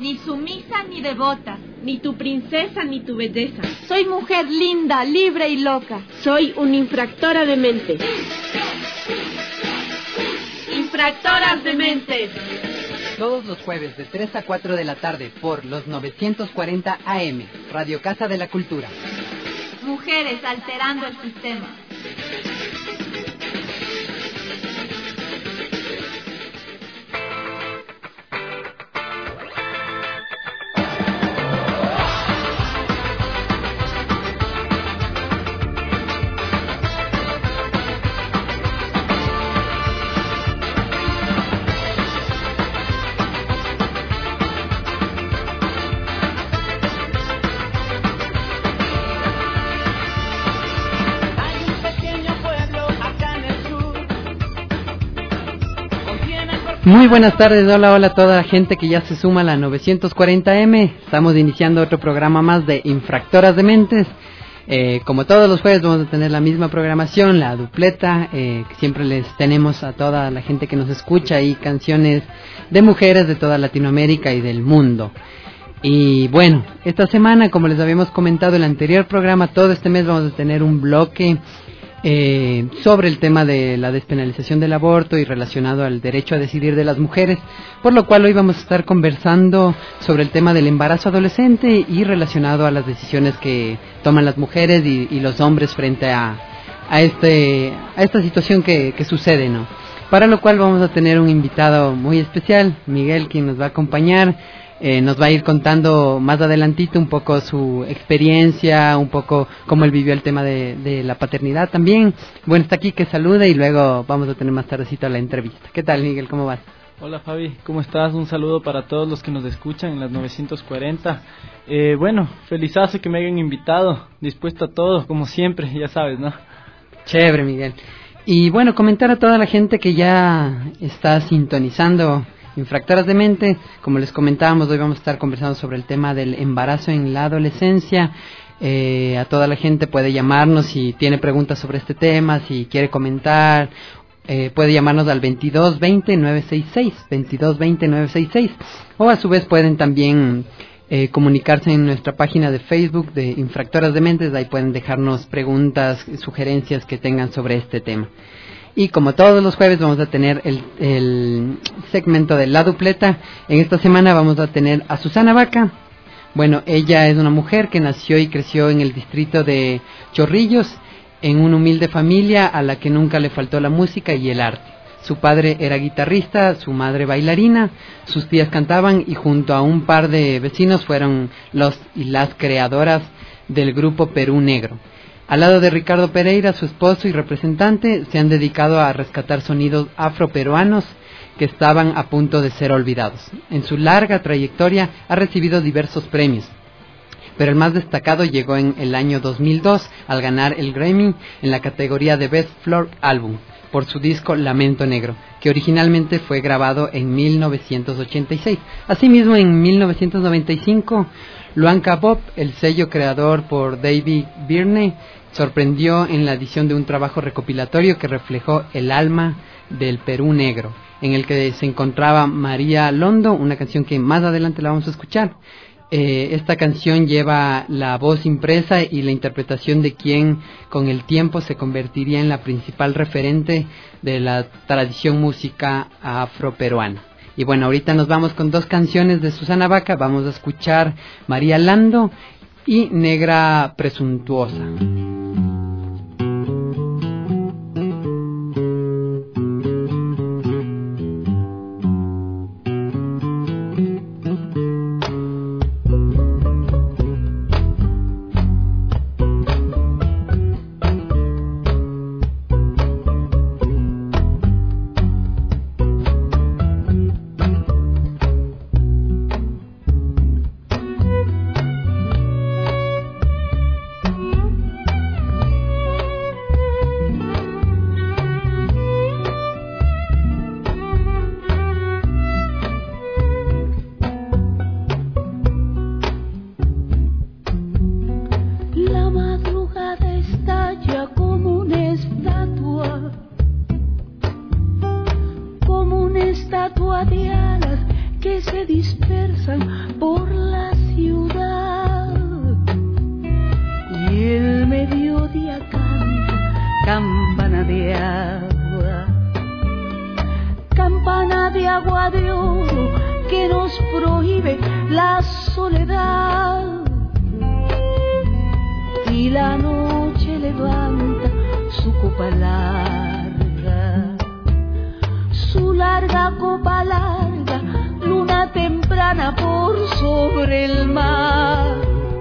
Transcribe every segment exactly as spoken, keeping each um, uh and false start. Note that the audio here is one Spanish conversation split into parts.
ni sumisa ni devota, ni tu princesa ni tu belleza. Soy mujer linda, libre y loca. Soy una infractora de mente. Infractoras de mentes. Todos los jueves de tres a cuatro de la tarde por los novecientos cuarenta A M, Radio Casa de la Cultura. Mujeres alterando el sistema. Muy buenas tardes, hola, hola a toda la gente que ya se suma a la novecientos cuarenta M. Estamos iniciando otro programa más de Infractoras de Mentes. Eh, como todos los jueves vamos a tener la misma programación, la dupleta, eh, que siempre les tenemos a toda la gente que nos escucha y canciones de mujeres de toda Latinoamérica y del mundo. Y bueno, esta semana, como les habíamos comentado en el anterior programa, todo este mes vamos a tener un bloque Eh, sobre el tema de la despenalización del aborto y relacionado al derecho a decidir de las mujeres, por lo cual hoy vamos a estar conversando sobre el tema del embarazo adolescente y relacionado a las decisiones que toman las mujeres y, y los hombres frente a, a, este, a esta situación que, que sucede, ¿no? Para lo cual vamos a tener un invitado muy especial, Miguel, quien nos va a acompañar. Eh, nos va a ir contando más adelantito un poco su experiencia, un poco cómo él vivió el tema de, de la paternidad también. Bueno, está aquí, que salude y luego vamos a tener más tardecito la entrevista. ¿Qué tal, Miguel? ¿Cómo vas? Hola, Fabi, ¿cómo estás? Un saludo para todos los que nos escuchan en las novecientos cuarenta. Eh, bueno, felizazo que me hayan invitado, dispuesto a todo, como siempre, ya sabes, ¿no? Chévere, Miguel. Y bueno, comentar a toda la gente que ya está sintonizando Infractoras de Mente. Como les comentábamos, hoy vamos a estar conversando sobre el tema del embarazo en la adolescencia. Eh, a toda la gente puede llamarnos si tiene preguntas sobre este tema, si quiere comentar, eh, puede llamarnos al veintidós veinte nueve sesenta y seis, veintidós veinte nueve sesenta y seis, o a su vez pueden también eh, comunicarse en nuestra página de Facebook de Infractoras de Mentes. Ahí pueden dejarnos preguntas, sugerencias que tengan sobre este tema. Y como todos los jueves vamos a tener el, el segmento de la dupleta. En esta semana vamos a tener a Susana Vaca. Bueno, ella es una mujer que nació y creció en el distrito de Chorrillos, en una humilde familia a la que nunca le faltó la música y el arte. Su padre era guitarrista, su madre bailarina, sus tías cantaban y junto a un par de vecinos fueron los y las creadoras del grupo Perú Negro. Al lado de Ricardo Pereira, su esposo y representante, se han dedicado a rescatar sonidos afroperuanos que estaban a punto de ser olvidados. En su larga trayectoria ha recibido diversos premios, pero el más destacado llegó en el año dos mil dos al ganar el Grammy en la categoría de Best Folk Album por su disco Lamento Negro, que originalmente fue grabado en mil novecientos ochenta y seis. Asimismo, en mil novecientos noventa y cinco, Luanca Pop, el sello creador por David Byrne, sorprendió en la edición de un trabajo recopilatorio que reflejó el alma del Perú Negro, en el que se encontraba María Londo, una canción que más adelante la vamos a escuchar. Eh, esta canción lleva la voz impresa y la interpretación de quien con el tiempo se convertiría en la principal referente de la tradición música afroperuana. Y bueno, ahorita nos vamos con dos canciones de Susana Vaca. Vamos a escuchar María Lando y Negra Presuntuosa. prohíbe la soledad y la noche levanta su copa larga, su larga copa larga, luna temprana por sobre el mar.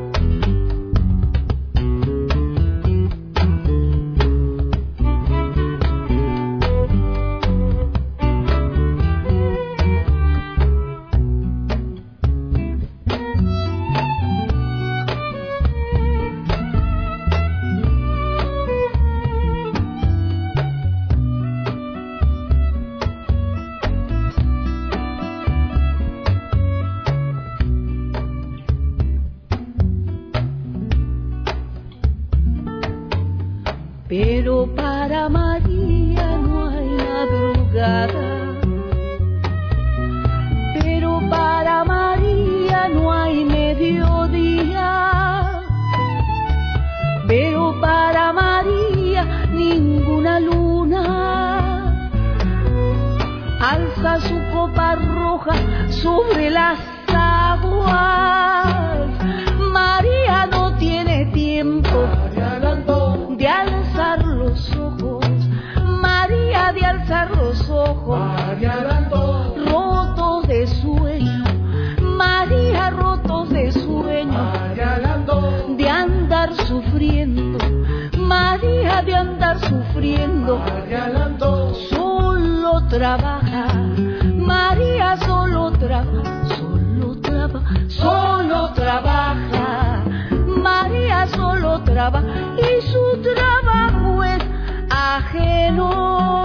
Pero para María no hay madrugada, pero para María no hay mediodía, pero para María ninguna luna alza su copa roja sobre las aguas. María no tiene tiempo de alzar los ojos, María de alzar los ojos, rotos de sueño, María rotos de sueño, de andar sufriendo, María de andar sufriendo, solo trabaja, María solo trabaja, solo trabaja, solo trabaja, María solo trabaja y su trabajo es ajeno.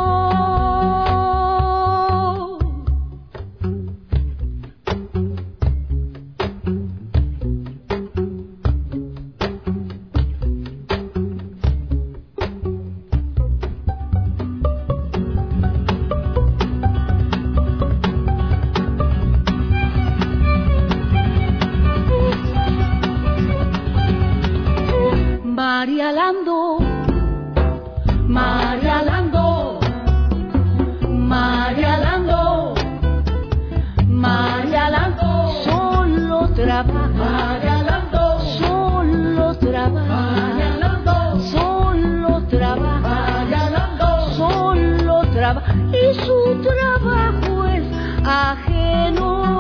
María Lando, María Lando, María Lando, María Lando, solo trabaja, María Lando, solo trabaja, María Lando, solo trabaja, María Lando, solo trabaja y su trabajo es ajeno.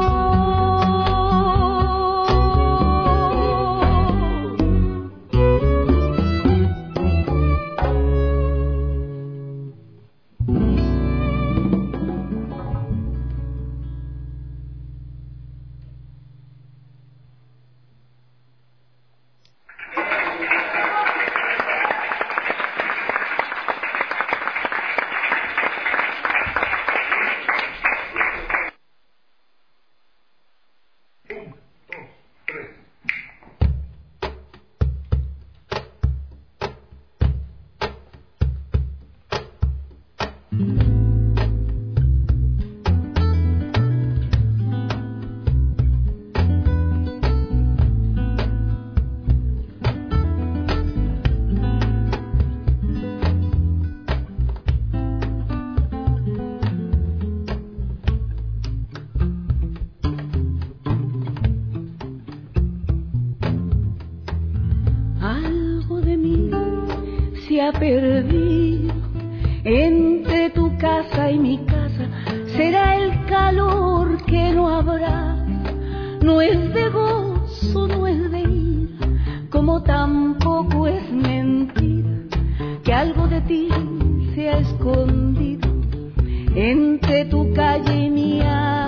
Ha perdido entre tu casa y mi casa, será el calor que no habrá, no es de gozo, no es de ira, como tampoco es mentira que algo de ti se ha escondido entre tu calle y mi alma.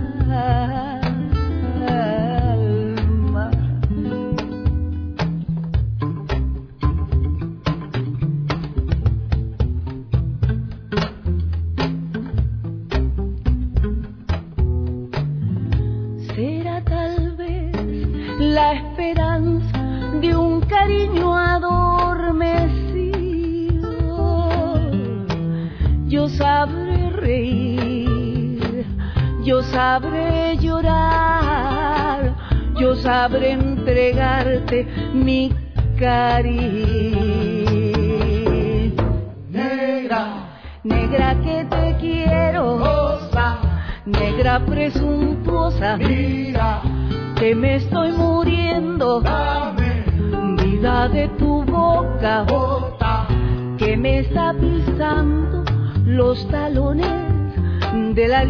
La esperanza de un cariño adormecido. Yo sabré reír, yo sabré llorar, yo sabré entregarte mi cariño. Negra, negra que te quiero, Rosa, negra presuntuosa, mira, que me estoy muriendo, dame, vida de tu boca, bota, que me está pisando los talones de la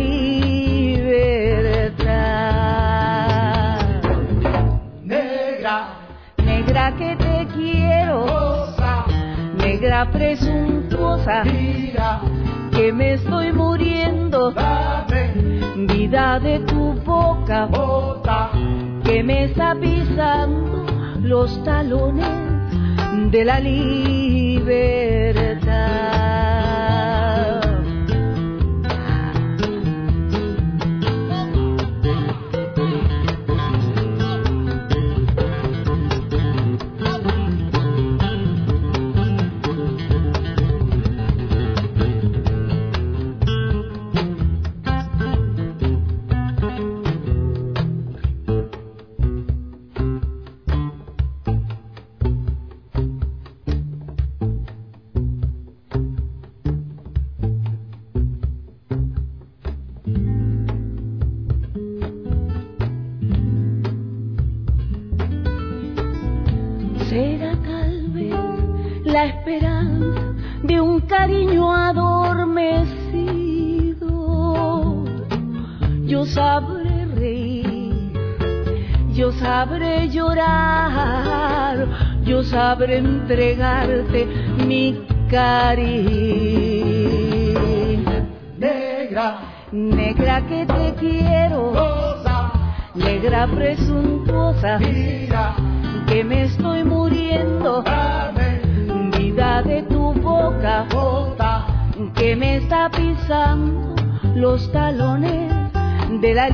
libertad. negra, Negra que te quiero, rosa, negra presuntuosa, mira, que me estoy muriendo, dame, vida de tu boca, bota, que me está pisando los talones de la libertad. Será tal vez la esperanza de un cariño adormecido. Yo sabré reír, yo sabré llorar, yo sabré entregarte mi cariño. negra, Negra que te quiero, rosa, negra presuntuosa, mira, que me estoy muriendo, dame, vida de tu boca, bota, que me está pisando los talones de la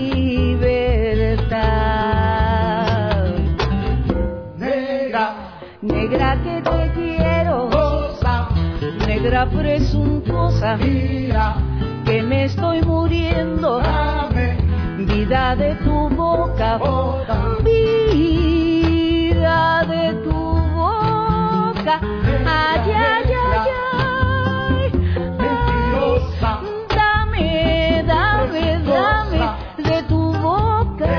libertad. negra, Negra que te quiero, rosa, negra presuntuosa, mira, que me estoy muriendo, dame, vida de tu boca, bota, vida de tu boca, ay, ay, ay, ay, mentirosa, dame, dame, dame de tu boca,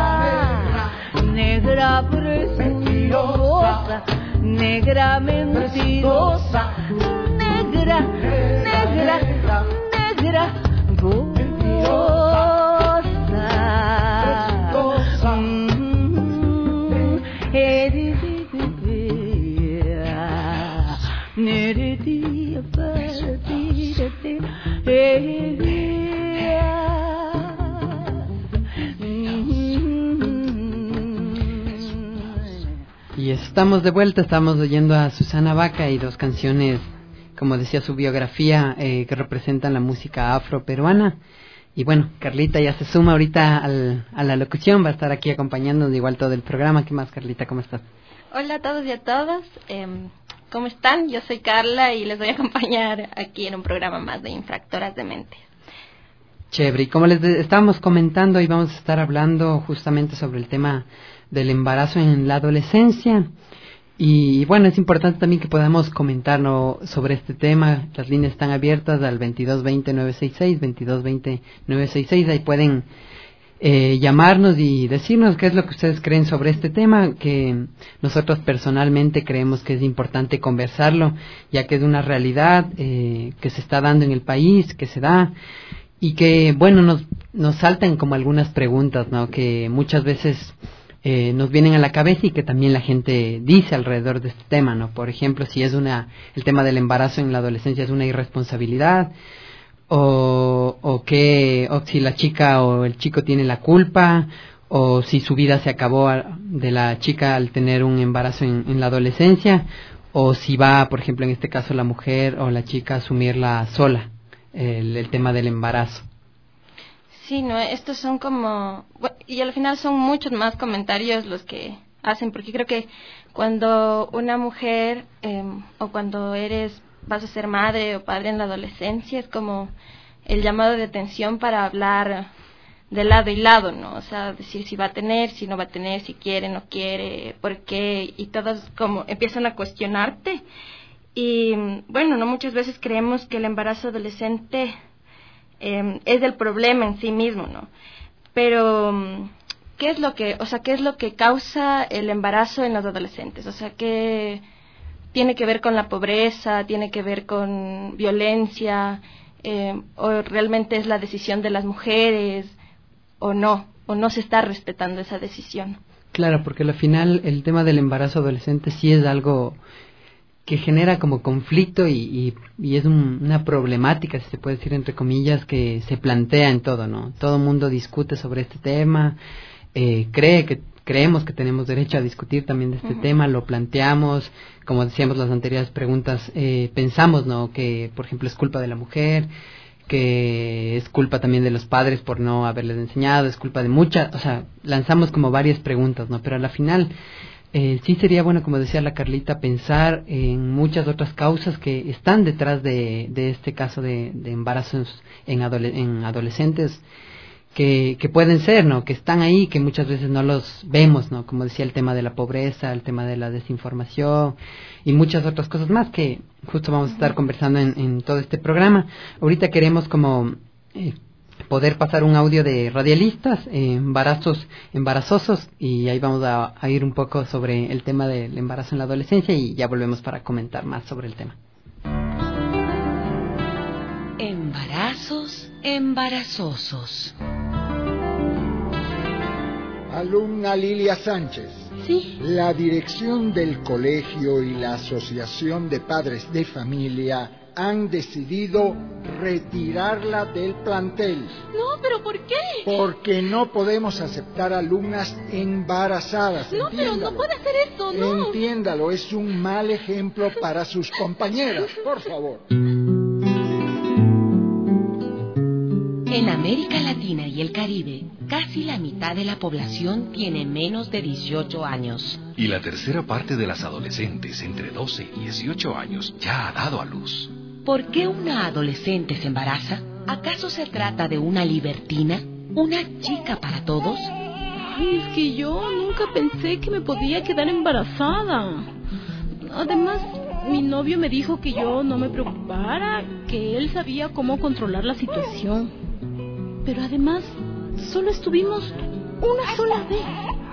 negra presuntuosa, negra mentirosa, negra, negra, negra, gozosa. Mm, hereditía, hereditía, hereditía. Y estamos de vuelta, estamos oyendo a Susana Baca y dos canciones, como decía su biografía, eh, que representan la música afroperuana. Y bueno, Carlita ya se suma ahorita al, a la locución, va a estar aquí acompañándonos igual todo el programa. ¿Qué más, Carlita? ¿Cómo estás? Hola a todos y a todas, eh, ¿cómo están? Yo soy Carla y les voy a acompañar aquí en un programa más de Infractoras de Mente. Chévere, y como les de- estábamos comentando, hoy vamos a estar hablando justamente sobre el tema del embarazo en la adolescencia. Y bueno, es importante también que podamos comentar, ¿no?, sobre este tema. Las líneas están abiertas al veintidós veinte nueve sesenta y seis, veintidós veinte nueve sesenta y seis. Ahí pueden eh, llamarnos y decirnos qué es lo que ustedes creen sobre este tema, que nosotros personalmente creemos que es importante conversarlo, ya que es una realidad eh, que se está dando en el país, que se da, y que, bueno, nos, nos saltan como algunas preguntas, ¿no?, que muchas veces Eh, nos vienen a la cabeza y que también la gente dice alrededor de este tema, ¿no? Por ejemplo, si es una, el tema del embarazo en la adolescencia es una irresponsabilidad, o, o que, o si la chica o el chico tiene la culpa, o si su vida se acabó a, de la chica al tener un embarazo en, en la adolescencia, o si va, por ejemplo, en este caso la mujer o la chica a asumirla sola, el, el tema del embarazo. Sí, no, estos son como, bueno, y al final son muchos más comentarios los que hacen, porque creo que cuando una mujer eh, o cuando eres, vas a ser madre o padre en la adolescencia, es como el llamado de atención para hablar de lado y lado, ¿no? O sea, decir si va a tener, si no va a tener, si quiere, no quiere, por qué, y todos como empiezan a cuestionarte. Y bueno, no muchas veces creemos que el embarazo adolescente eh, es el problema en sí mismo, ¿no? Pero ¿qué es lo que, o sea, qué es lo que causa el embarazo en los adolescentes? O sea, ¿qué tiene que ver con la pobreza, tiene que ver con violencia, eh, o realmente es la decisión de las mujeres, o no, o no se está respetando esa decisión? Claro, porque al final el tema del embarazo adolescente sí es algo que genera como conflicto y, y, y es un, una problemática, si se puede decir entre comillas, que se plantea en todo, ¿no? Todo el mundo discute sobre este tema, eh, cree que creemos que tenemos derecho a discutir también de este uh-huh. tema, lo planteamos, como decíamos las anteriores preguntas, eh, pensamos, ¿no? Que, por ejemplo, es culpa de la mujer, que es culpa también de los padres por no haberles enseñado, es culpa de muchas, o sea, lanzamos como varias preguntas, ¿no? Pero a la final eh, sí sería bueno, como decía la Carlita, pensar en muchas otras causas que están detrás de, de este caso de, de embarazos en, adole- en adolescentes, que, que pueden ser, ¿no? Que están ahí, que muchas veces no los vemos, ¿no? Como decía, el tema de la pobreza, el tema de la desinformación y muchas otras cosas más que justo vamos a estar conversando en, en todo este programa. Ahorita queremos como eh, poder pasar un audio de radialistas, eh, embarazos embarazosos, y ahí vamos a, a ir un poco sobre el tema del embarazo en la adolescencia y ya volvemos para comentar más sobre el tema. Embarazos embarazosos. Alumna Lilia Sánchez. Sí. La dirección del colegio y la asociación de padres de familia han decidido retirarla del plantel. No, pero ¿por qué? Porque no podemos aceptar alumnas embarazadas. No, pero no puede hacer esto, no. Entiéndalo, es un mal ejemplo para sus compañeras, por favor. En América Latina y el Caribe, casi la mitad de la población tiene menos de dieciocho años. Y la tercera parte de las adolescentes entre doce y dieciocho años ya ha dado a luz. ¿Por qué una adolescente se embaraza? ¿Acaso se trata de una libertina? ¿Una chica para todos? Ay, es que yo nunca pensé que me podía quedar embarazada. Además, mi novio me dijo que yo no me preocupara, que él sabía cómo controlar la situación. Pero además, solo estuvimos una sola vez.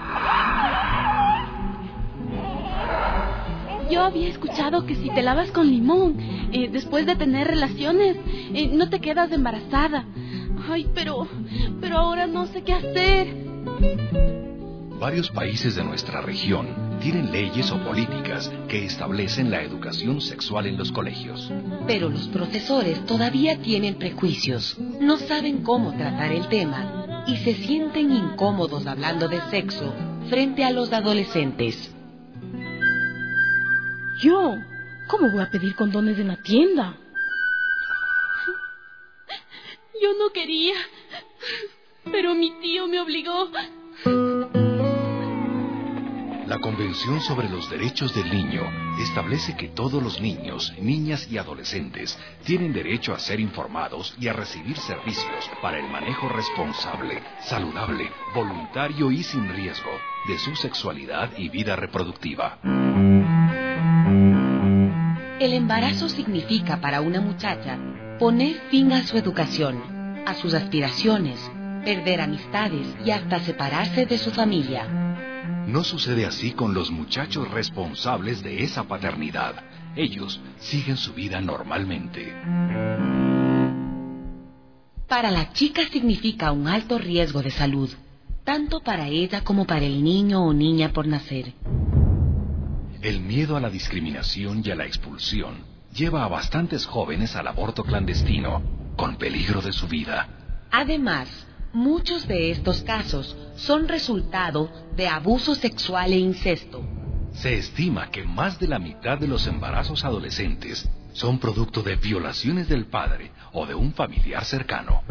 Yo había escuchado que si te lavas con limón eh, después de tener relaciones, eh, no te quedas embarazada. Ay, pero, pero ahora no sé qué hacer. Varios países de nuestra región tienen leyes o políticas que establecen la educación sexual en los colegios. Pero los profesores todavía tienen prejuicios, no saben cómo tratar el tema y se sienten incómodos hablando de sexo frente a los adolescentes. ¿Yo? ¿Cómo voy a pedir condones en la tienda? Yo no quería, pero mi tío me obligó. La Convención sobre los Derechos del Niño establece que todos los niños, niñas y adolescentes tienen derecho a ser informados y a recibir servicios para el manejo responsable, saludable, voluntario y sin riesgo de su sexualidad y vida reproductiva. El embarazo significa para una muchacha poner fin a su educación, a sus aspiraciones, perder amistades y hasta separarse de su familia. No sucede así con los muchachos responsables de esa paternidad. Ellos siguen su vida normalmente. Para la chica significa un alto riesgo de salud, tanto para ella como para el niño o niña por nacer. El miedo a la discriminación y a la expulsión lleva a bastantes jóvenes al aborto clandestino, con peligro de su vida. Además, muchos de estos casos son resultado de abuso sexual e incesto. Se estima que más de la mitad de los embarazos adolescentes son producto de violaciones del padre o de un familiar cercano.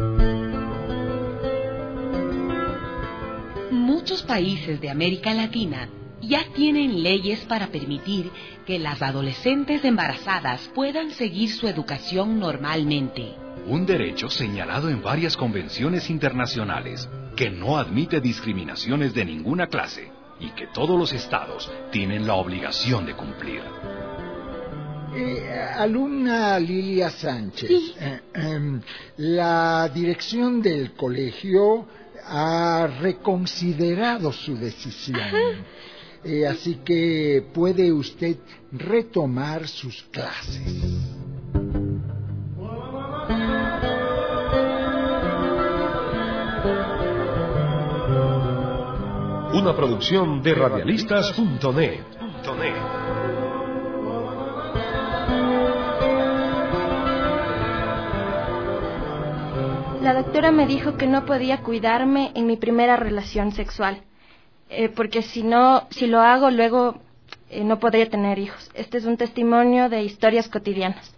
Muchos países de América Latina ya tienen leyes para permitir que las adolescentes embarazadas puedan seguir su educación normalmente. Un derecho señalado en varias convenciones internacionales que no admite discriminaciones de ninguna clase y que todos los estados tienen la obligación de cumplir. Eh, alumna Lilia Sánchez, sí. eh, eh, la dirección del colegio ha reconsiderado su decisión, eh, así que puede usted retomar sus clases. Una producción de radialistas punto net. La doctora me dijo que no podía cuidarme en mi primera relación sexual, eh, porque si no, si lo hago luego eh, no podría tener hijos. Este es un testimonio de historias cotidianas.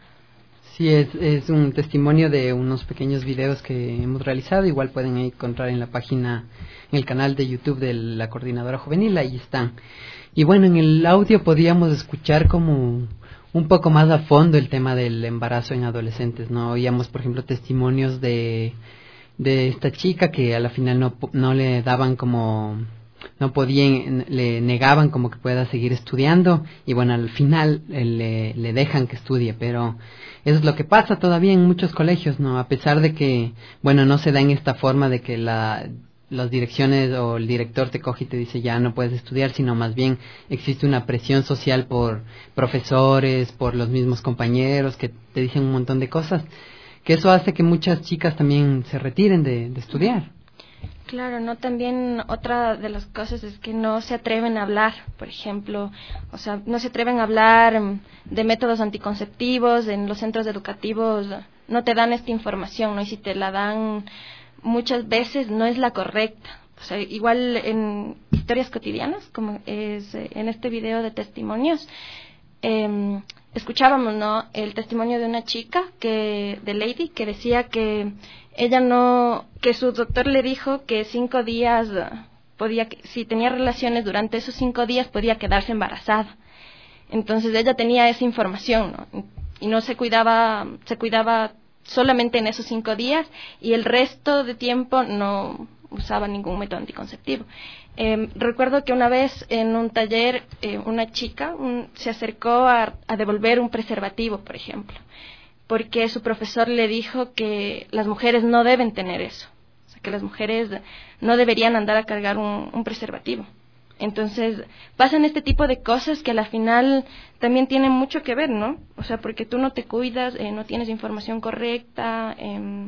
Sí, es, es un testimonio de unos pequeños videos que hemos realizado. Igual pueden encontrar en la página, en el canal de YouTube de la Coordinadora Juvenil, ahí están. Y bueno, en el audio podíamos escuchar como un poco más a fondo el tema del embarazo en adolescentes, ¿no? Oíamos, por ejemplo, testimonios de, de esta chica que a la final no, no le daban como, no podían, le negaban como que pueda seguir estudiando, y bueno, al final eh, le, le dejan que estudie, pero eso es lo que pasa todavía en muchos colegios, ¿no? A pesar de que, bueno, no se da en esta forma de que la... las direcciones o el director te coge y te dice ya no puedes estudiar, sino más bien existe una presión social por profesores, por los mismos compañeros que te dicen un montón de cosas, que eso hace que muchas chicas también se retiren de, de estudiar. Claro, no, también otra de las cosas es que no se atreven a hablar, por ejemplo, o sea, no se atreven a hablar de métodos anticonceptivos, en los centros educativos no te dan esta información, ¿no? Y si te la dan muchas veces no es la correcta. O sea, igual en historias cotidianas, como es en este video de testimonios, eh, escuchábamos, ¿no?, el testimonio de una chica, que de Lady, que decía que ella no, que su doctor le dijo que cinco días podía, si tenía relaciones durante esos cinco días podía quedarse embarazada. Entonces ella tenía esa información, ¿no? Y no se cuidaba, se cuidaba solamente en esos cinco días y el resto de tiempo no usaba ningún método anticonceptivo. Eh, recuerdo que una vez en un taller eh, una chica un, se acercó a, a devolver un preservativo, por ejemplo, porque su profesor le dijo que las mujeres no deben tener eso, o sea, que las mujeres no deberían andar a cargar un, un preservativo. Entonces, pasan este tipo de cosas que a la final también tienen mucho que ver, ¿no? O sea, porque tú no te cuidas, eh, no tienes información correcta, eh,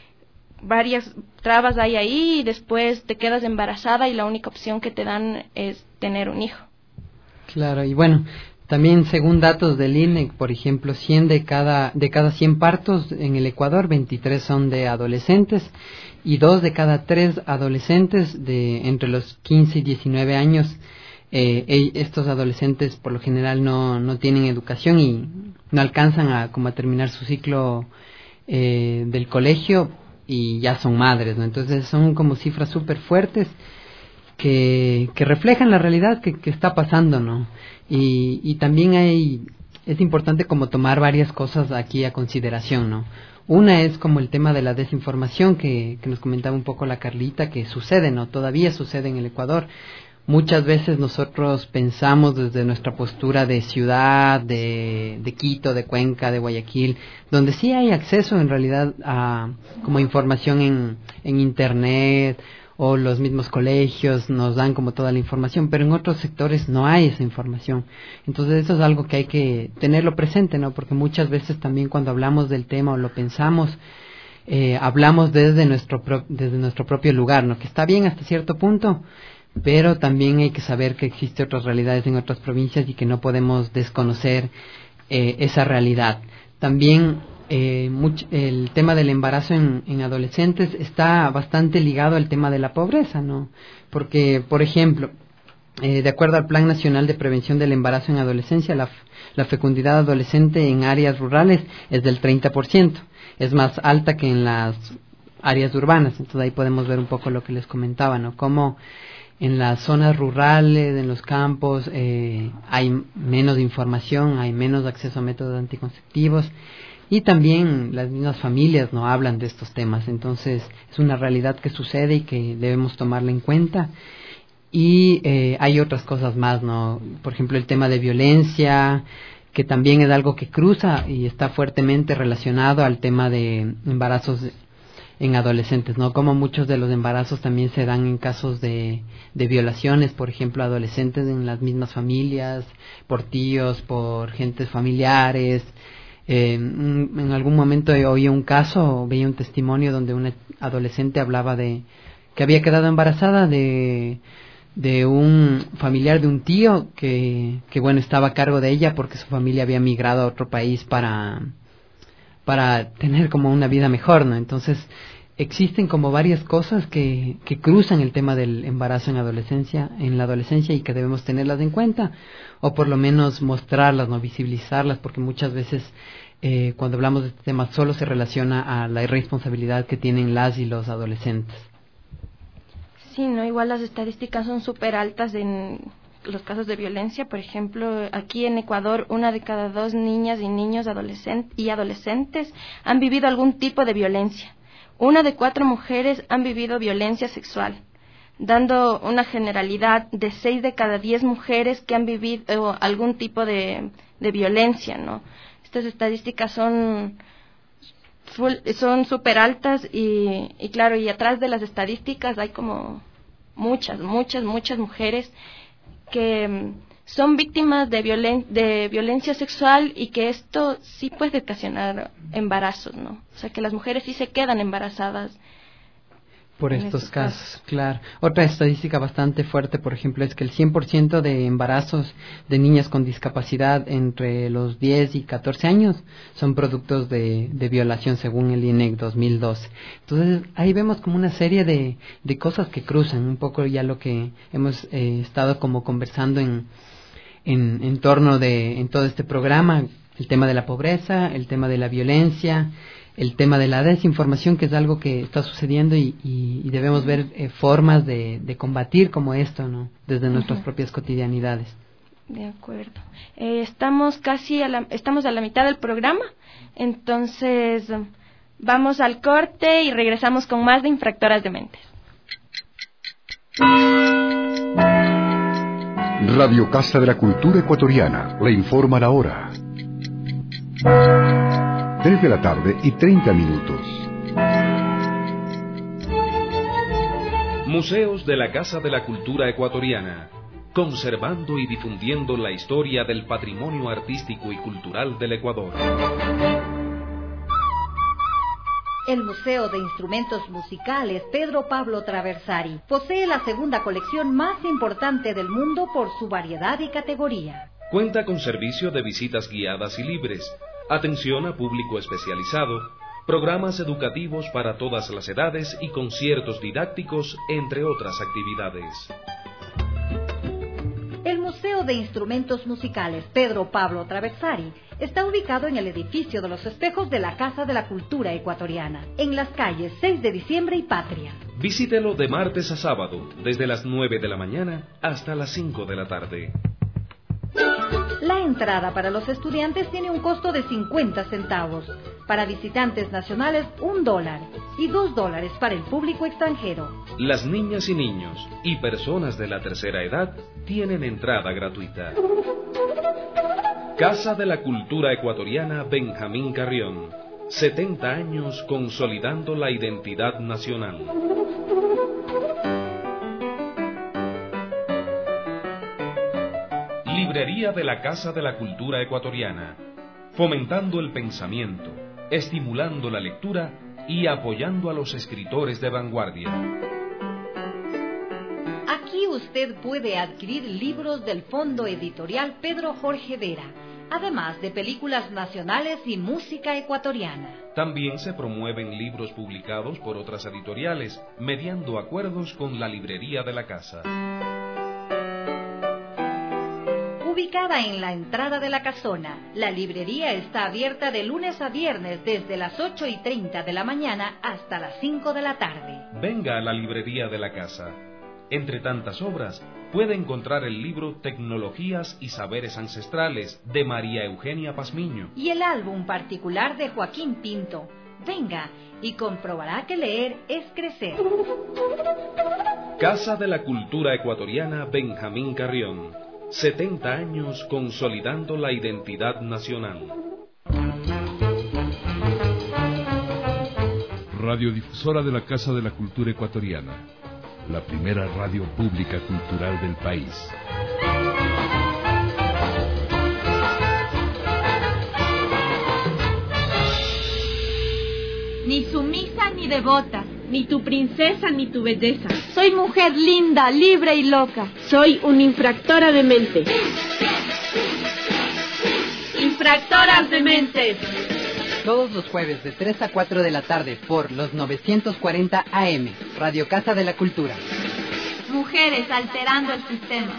varias trabas hay ahí y después te quedas embarazada y la única opción que te dan es tener un hijo. Claro, y bueno, también según datos del I N E, por ejemplo, cien de cada, de cada cien partos en el Ecuador, veintitrés son de adolescentes, y dos de cada tres adolescentes de entre los quince y diecinueve años, eh, estos adolescentes por lo general no, no tienen educación y no alcanzan a, como a terminar su ciclo eh, del colegio y ya son madres, ¿no? Entonces son como cifras súper fuertes que, que reflejan la realidad que, que está pasando, ¿no? Y, y también hay, es importante como tomar varias cosas aquí a consideración, ¿no? Una es como el tema de la desinformación que, que nos comentaba un poco la Carlita, que sucede, ¿no? Todavía sucede en el Ecuador. Muchas veces nosotros pensamos desde nuestra postura de ciudad, de, de Quito, de Cuenca, de Guayaquil, donde sí hay acceso en realidad a como información en, en internet, o los mismos colegios nos dan como toda la información, pero en otros sectores no hay esa información. Entonces eso es algo que hay que tenerlo presente, ¿no? Porque muchas veces también cuando hablamos del tema o lo pensamos, eh, hablamos desde nuestro pro, desde nuestro propio lugar, ¿no? Que está bien hasta cierto punto, pero también hay que saber que existen otras realidades en otras provincias y que no podemos desconocer eh, esa realidad. También eh, mucho, el tema del embarazo en, en adolescentes está bastante ligado al tema de la pobreza, ¿no? Porque, por ejemplo, eh, de acuerdo al Plan Nacional de Prevención del Embarazo en Adolescencia, la, la fecundidad adolescente en áreas rurales es del treinta por ciento, es más alta que en las áreas urbanas. Entonces ahí podemos ver un poco lo que les comentaba, ¿no? Cómo en las zonas rurales, en los campos, eh, hay menos información, hay menos acceso a métodos anticonceptivos y también las mismas familias no hablan de estos temas. Entonces es una realidad que sucede y que debemos tomarla en cuenta. Y eh, hay otras cosas más, ¿no? Por ejemplo, el tema de violencia, que también es algo que cruza y está fuertemente relacionado al tema de embarazos en adolescentes, ¿no? Como muchos de los embarazos también se dan en casos de, de violaciones, por ejemplo, adolescentes en las mismas familias, por tíos, por gentes familiares. Eh, en algún momento oí un caso, veía un testimonio donde una adolescente hablaba de que había quedado embarazada de de un familiar de un tío que, que bueno, estaba a cargo de ella porque su familia había migrado a otro país para, para tener como una vida mejor, ¿no? Entonces, existen como varias cosas que, que cruzan el tema del embarazo en adolescencia, en la adolescencia y que debemos tenerlas en cuenta, o por lo menos mostrarlas, ¿no? Visibilizarlas, porque muchas veces eh, cuando hablamos de este tema solo se relaciona a la irresponsabilidad que tienen las y los adolescentes. Sí, no, igual las estadísticas son súper altas en los casos de violencia. Por ejemplo, aquí en Ecuador, una de cada dos niñas y niños adolescentes y adolescentes han vivido algún tipo de violencia. Una de cuatro mujeres han vivido violencia sexual, dando una generalidad de seis de cada diez mujeres que han vivido algún tipo de, de violencia, ¿no? Estas estadísticas son son súper altas y, y claro, y atrás de las estadísticas hay como muchas, muchas, muchas mujeres que son víctimas de, violen de violencia sexual y que esto sí puede ocasionar embarazos, ¿no? O sea, que las mujeres sí se quedan embarazadas. Por estos casos, casos, claro. Otra estadística bastante fuerte, por ejemplo, es que el cien por ciento de embarazos de niñas con discapacidad entre los diez y catorce años son productos de, de violación, según el I N E C dos mil doce. Entonces, ahí vemos como una serie de, de cosas que cruzan, un poco ya lo que hemos eh, estado como conversando en, en, en torno de, en todo este programa, el tema de la pobreza, el tema de la violencia, el tema de la desinformación, que es algo que está sucediendo y, y, y debemos ver eh, formas de, de combatir como esto, ¿no? Desde nuestras uh-huh. propias cotidianidades. De acuerdo. Eh, estamos casi a la, estamos a la mitad del programa, entonces vamos al corte y regresamos con más de Infractoras de Mentes. Radio Casa de la Cultura Ecuatoriana le informa la hora. tres de la tarde y treinta minutos. Museos de la Casa de la Cultura Ecuatoriana, conservando y difundiendo la historia del patrimonio artístico y cultural del Ecuador. El Museo de Instrumentos Musicales Pedro Pablo Traversari posee la segunda colección más importante del mundo por su variedad y categoría. Cuenta con servicio de visitas guiadas y libres, atención a público especializado, programas educativos para todas las edades y conciertos didácticos, entre otras actividades. El Museo de Instrumentos Musicales Pedro Pablo Traversari está ubicado en el edificio de los espejos de la Casa de la Cultura Ecuatoriana, en las calles seis de diciembre y Patria. Visítelo de martes a sábado, desde las nueve de la mañana hasta las cinco de la tarde. La entrada para los estudiantes tiene un costo de cincuenta centavos, para visitantes nacionales un dólar y dos dólares para el público extranjero. Las niñas y niños y personas de la tercera edad tienen entrada gratuita. Casa de la Cultura Ecuatoriana Benjamín Carrión, setenta años consolidando la identidad nacional. Librería de la Casa de la Cultura Ecuatoriana, fomentando el pensamiento, estimulando la lectura y apoyando a los escritores de vanguardia. Aquí usted puede adquirir libros del Fondo Editorial Pedro Jorge Vera, además de películas nacionales y música ecuatoriana. También se promueven libros publicados por otras editoriales, mediando acuerdos con la librería de la casa. Ubicada en la entrada de la casona, la librería está abierta de lunes a viernes desde las ocho y treinta de la mañana hasta las cinco de la tarde. Venga a la librería de la casa. Entre tantas obras, puede encontrar el libro Tecnologías y Saberes Ancestrales de María Eugenia Pazmiño y el álbum particular de Joaquín Pinto. Venga y comprobará que leer es crecer. Casa de la Cultura Ecuatoriana Benjamín Carrión, setenta años consolidando la identidad nacional. Radiodifusora de la Casa de la Cultura Ecuatoriana, la primera radio pública cultural del país. Ni sumisa ni devota. Ni tu princesa ni tu belleza. Soy mujer linda, libre y loca. Soy una infractora de mente. Infractoras de mentes. Todos los jueves de tres a cuatro de la tarde por los novecientos cuarenta A M, Radio Casa de la Cultura. Mujeres alterando el sistema.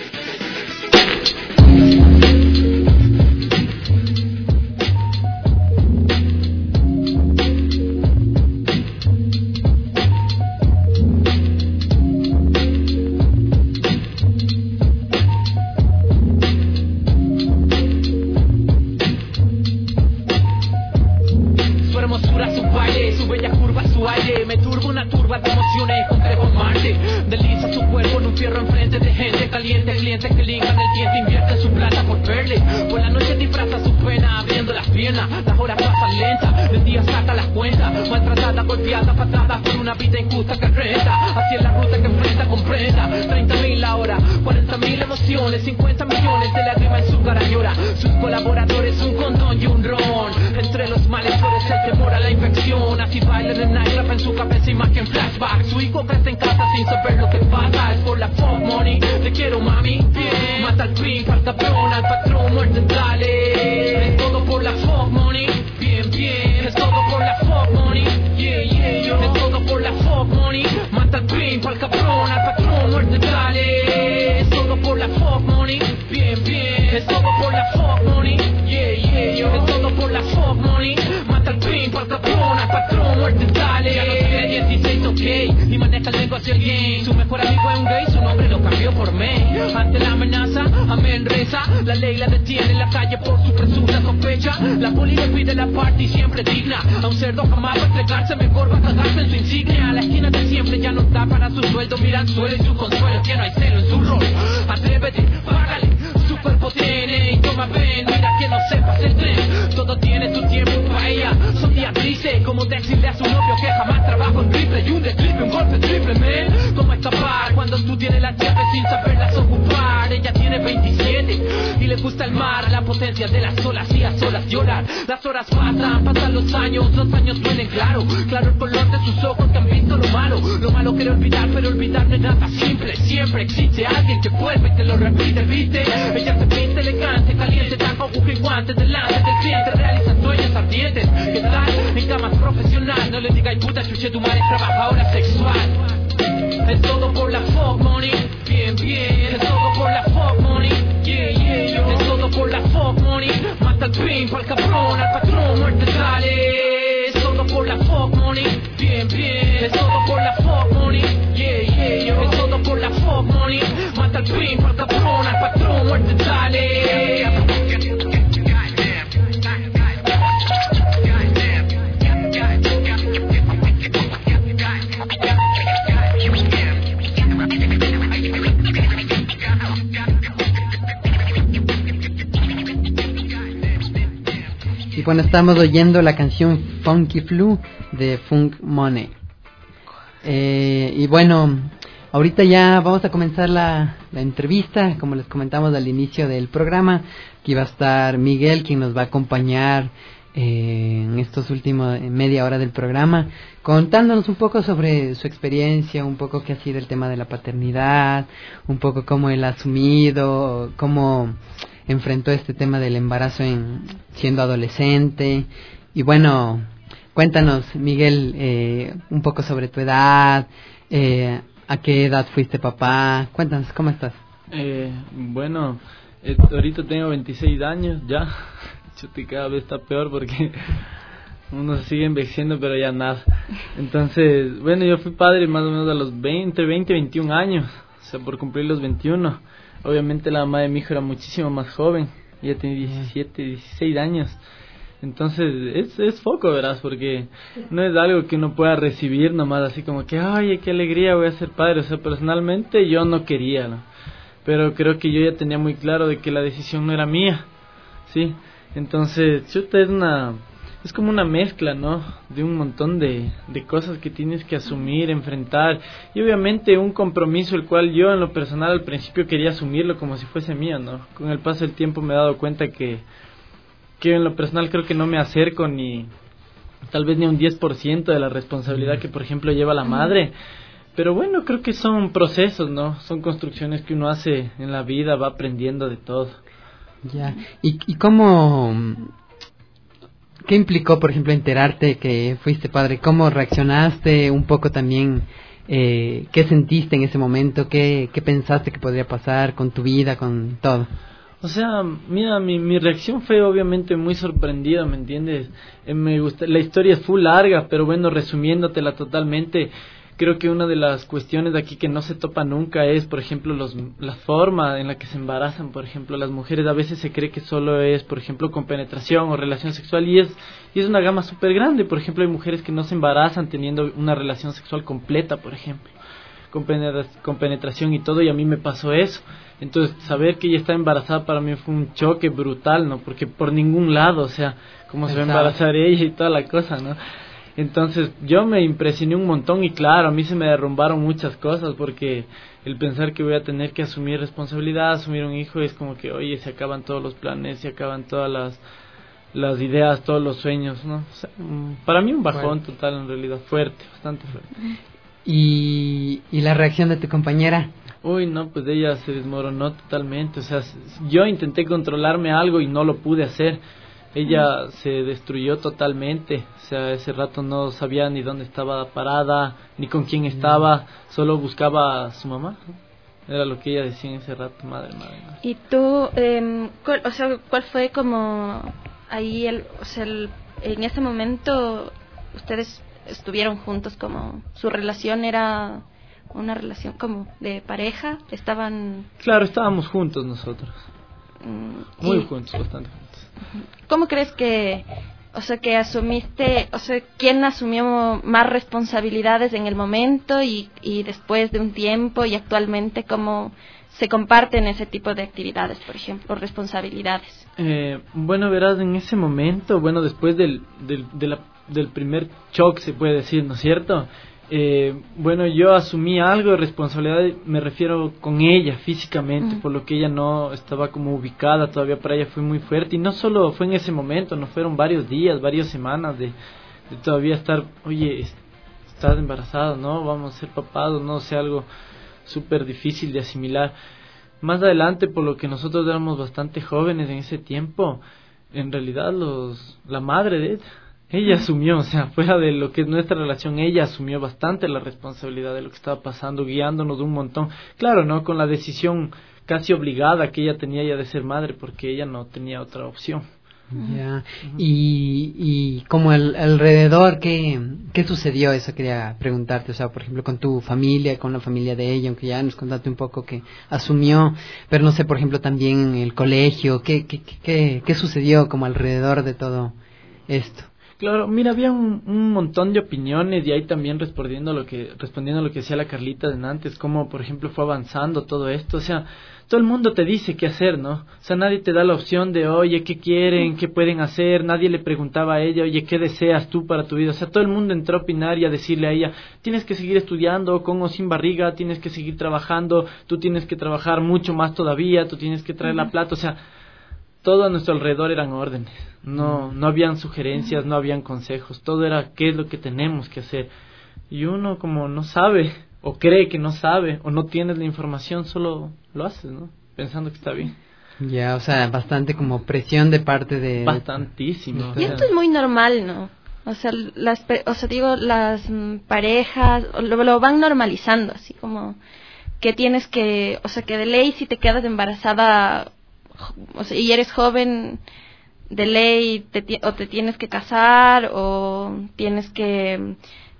Bueno, estamos oyendo la canción Funky Flu de Funk Money. Eh, y bueno, ahorita ya vamos a comenzar la, la entrevista, como les comentamos al inicio del programa, que iba a estar Miguel, quien nos va a acompañar eh, en estos últimos media hora del programa, contándonos un poco sobre su experiencia, un poco qué ha sido el tema de la paternidad, un poco cómo él ha asumido, cómo enfrentó este tema del embarazo en siendo adolescente. Y bueno, cuéntanos, Miguel, eh, un poco sobre tu edad, eh, a qué edad fuiste papá, cuéntanos, ¿cómo estás? Eh, bueno, eh, ahorita tengo veintiséis años ya, chuti, cada vez está peor porque uno se sigue envejeciendo pero ya nada. Entonces, bueno, yo fui padre más o menos a los veinte, veinte, veintiún años, o sea, por cumplir los veintiuno. Obviamente la mamá de mi hijo era muchísimo más joven, ella tenía diecisiete, dieciséis años. Entonces es, es poco, verás, porque no es algo que uno pueda recibir nomás así como que, ay, qué alegría, voy a ser padre. O sea, personalmente yo no quería, ¿no? pero creo que yo ya tenía muy claro de que la decisión no era mía, ¿sí? Entonces, chuta, es una... es como una mezcla, ¿no? De un montón de, de cosas que tienes que asumir, enfrentar, y obviamente un compromiso el cual yo en lo personal al principio quería asumirlo como si fuese mío, ¿no? Con el paso del tiempo me he dado cuenta que, que en lo personal creo que no me acerco ni tal vez ni un diez por ciento de la responsabilidad que por ejemplo lleva la madre, pero bueno, creo que son procesos, ¿no? Son construcciones que uno hace en la vida, va aprendiendo de todo. Ya, ¿y, y cómo... ¿qué implicó, por ejemplo, enterarte que fuiste padre? ¿Cómo reaccionaste un poco también? Eh, ¿Qué sentiste en ese momento? ¿Qué, ¿Qué pensaste que podría pasar con tu vida, con todo? O sea, mira, mi, mi reacción fue obviamente muy sorprendida, ¿me entiendes? Eh, me gusta, la historia es full larga, pero bueno, resumiéndotela totalmente, creo que una de las cuestiones de aquí que no se topa nunca es, por ejemplo, los, la forma en la que se embarazan, por ejemplo, las mujeres. A veces se cree que solo es, por ejemplo, con penetración o relación sexual, y es y es una gama súper grande. Por ejemplo, hay mujeres que no se embarazan teniendo una relación sexual completa, por ejemplo, con, penetra, con penetración y todo, y a mí me pasó eso. Entonces, saber que ella está embarazada para mí fue un choque brutal, ¿no? Porque por ningún lado, o sea, cómo se va a embarazar ella y toda la cosa, ¿no? Entonces yo me impresioné un montón y claro, a mí se me derrumbaron muchas cosas porque el pensar que voy a tener que asumir responsabilidad, asumir un hijo, es como que, oye, se acaban todos los planes, se acaban todas las las ideas, todos los sueños, ¿no? O sea, para mí un bajón bueno. total en realidad, fuerte, bastante fuerte. ¿Y, y la reacción de tu compañera? Uy, no, pues ella se desmoronó totalmente, o sea, yo intenté controlarme algo y no lo pude hacer. Ella se destruyó totalmente, o sea, ese rato no sabía ni dónde estaba parada, ni con quién estaba, solo buscaba a su mamá, ¿no? Era lo que ella decía en ese rato, madre, madre, madre. ¿Y tú, eh, cuál, o sea, cuál fue como ahí, el, o sea, el, en ese momento ustedes estuvieron juntos, como su relación era una relación como de pareja, estaban... Claro, estábamos juntos nosotros, mm, muy y... juntos, bastante juntos. ¿Cómo crees que, o sea, que asumiste, o sea, quién asumió más responsabilidades en el momento y, y después de un tiempo y actualmente cómo se comparten ese tipo de actividades, por ejemplo, responsabilidades? Eh, bueno, verás, en ese momento, bueno, después del, del, de la, del primer shock, se puede decir, ¿no es cierto? Eh, bueno, yo asumí algo de responsabilidad, me refiero con ella físicamente, mm. por lo que ella no estaba como ubicada todavía. Para ella fue muy fuerte, y no solo fue en ese momento, no fueron varios días, varias semanas de, de todavía estar, oye, estás embarazada, ¿no? Vamos a ser papados, no, o sea, algo súper difícil de asimilar. Más adelante, por lo que nosotros éramos bastante jóvenes en ese tiempo, en realidad los la madre de ella Ella asumió, o sea, fuera de lo que es nuestra relación, ella asumió bastante la responsabilidad de lo que estaba pasando, guiándonos un montón. Claro, ¿no? Con la decisión casi obligada que ella tenía ya de ser madre, porque ella no tenía otra opción. Ya, uh-huh. y, y como el, alrededor, ¿qué, ¿qué sucedió? Eso quería preguntarte, o sea, por ejemplo, con tu familia, con la familia de ella, aunque ya nos contaste un poco que asumió, pero no sé, por ejemplo, también en el colegio, ¿qué, qué, qué, qué sucedió como alrededor de todo esto? Claro, mira, había un, un montón de opiniones, y ahí también respondiendo a lo que respondiendo a lo que decía la Carlita de antes, cómo por ejemplo fue avanzando todo esto. O sea, todo el mundo te dice qué hacer, ¿no? O sea, nadie te da la opción de, oye, ¿qué quieren? ¿Qué pueden hacer? Nadie le preguntaba a ella, oye, ¿qué deseas tú para tu vida? O sea, todo el mundo entró a opinar y a decirle a ella, tienes que seguir estudiando, con o sin barriga, tienes que seguir trabajando, tú tienes que trabajar mucho más todavía, tú tienes que traer la plata. O sea, todo a nuestro alrededor eran órdenes, no no habían sugerencias, no habían consejos, todo era qué es lo que tenemos que hacer. Y uno como no sabe, o cree que no sabe, o no tienes la información, solo lo haces, ¿no? Pensando que está bien. Ya, o sea, bastante como presión de parte de... Bastantísimo. Y esto es muy normal, ¿no? O sea, las, o sea, digo, las parejas lo, lo van normalizando, así como que tienes que, o sea, que de ley si te quedas embarazada... O sea, y eres joven, de ley te, o te tienes que casar, o tienes que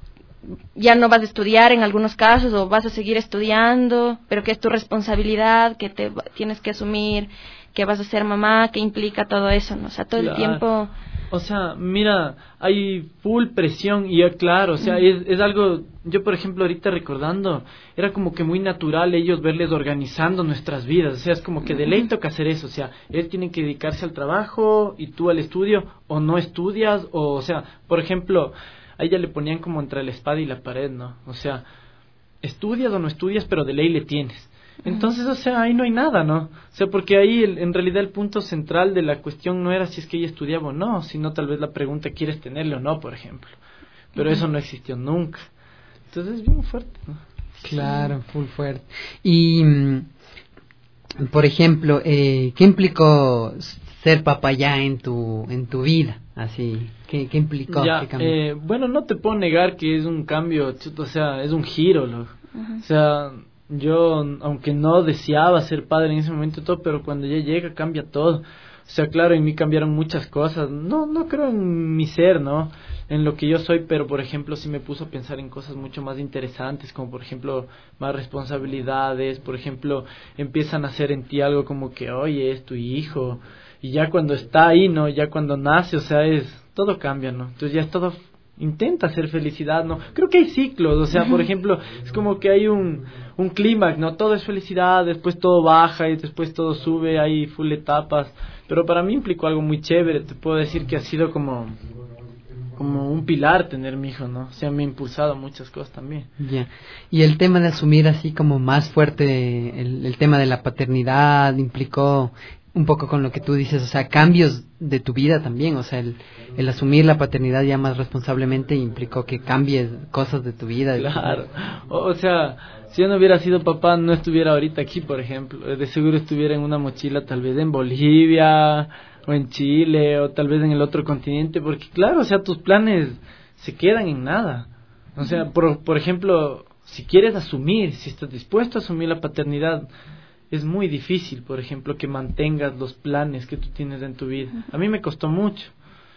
ya no vas a estudiar en algunos casos, o vas a seguir estudiando, pero que es tu responsabilidad, que te tienes que asumir que vas a ser mamá, que implica todo eso, ¿no? O sea, todo claro. el tiempo O sea, mira, hay full presión y ya claro, o sea, es, es algo, yo por ejemplo ahorita recordando, era como que muy natural ellos verles organizando nuestras vidas, o sea, es como que de ley toca hacer eso, o sea, ellos tienen que dedicarse al trabajo y tú al estudio, o no estudias, o, o sea, por ejemplo, a ella le ponían como entre la espada y la pared, ¿no? O sea, estudias o no estudias, pero de ley le tienes. Entonces, o sea, ahí no hay nada, ¿no? O sea, porque ahí el, en realidad el punto central de la cuestión no era si es que ella estudiaba o no, sino tal vez la pregunta, ¿quieres tenerle o no, por ejemplo? Pero uh-huh. eso no existió nunca. Entonces es bien fuerte, ¿no? Claro, full fuerte. Y, por ejemplo, eh, ¿qué implicó ser papá ya en tu en tu vida? Así, ¿qué, qué implicó? Ya, ¿Qué eh, bueno, no te puedo negar que es un cambio, o sea, es un giro, ¿no? Uh-huh. O sea... Yo, aunque no deseaba ser padre en ese momento y todo, pero cuando ya llega cambia todo. O sea, claro, en mí cambiaron muchas cosas. No, no creo en mi ser, ¿no? En lo que yo soy, pero por ejemplo sí me puso a pensar en cosas mucho más interesantes, como por ejemplo más responsabilidades. Por ejemplo, empiezan a hacer en ti algo como que, oye, es tu hijo. Y ya cuando está ahí, ¿no? Ya cuando nace, o sea, es todo cambia, ¿no? Entonces ya es todo... Intenta hacer felicidad, ¿no? Creo que hay ciclos, o sea, por ejemplo, es como que hay un, un clímax, ¿no? Todo es felicidad, después todo baja y después todo sube, hay full etapas, pero para mí implicó algo muy chévere, te puedo decir que ha sido como como un pilar tener mi hijo, ¿no? O sea, me ha impulsado a muchas cosas también. Ya, yeah. Y el tema de asumir así como más fuerte el, el tema de la paternidad implicó un poco con lo que tú dices, o sea, cambios de tu vida también, o sea, el, el asumir la paternidad ya más responsablemente implicó que cambies cosas de tu vida. Claro, o, o sea, si yo no hubiera sido papá, no estuviera ahorita aquí, por ejemplo, de seguro estuviera en una mochila tal vez en Bolivia, o en Chile, o tal vez en el otro continente, porque claro, o sea, tus planes se quedan en nada, o sea, por, por ejemplo, si quieres asumir, si estás dispuesto a asumir la paternidad, es muy difícil, por ejemplo, que mantengas los planes que tú tienes en tu vida. A mí me costó mucho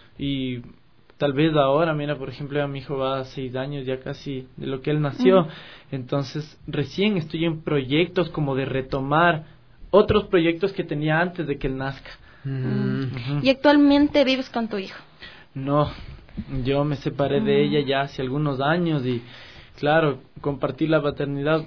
y tal vez ahora, mira, por ejemplo, a mi hijo va a seis años ya casi de lo que él nació, entonces recién estoy en proyectos como de retomar otros proyectos que tenía antes de que él nazca. Mm. Uh-huh. ¿Y actualmente vives con tu hijo? No, yo me separé uh-huh. de ella ya hace algunos años y claro, compartir la paternidad,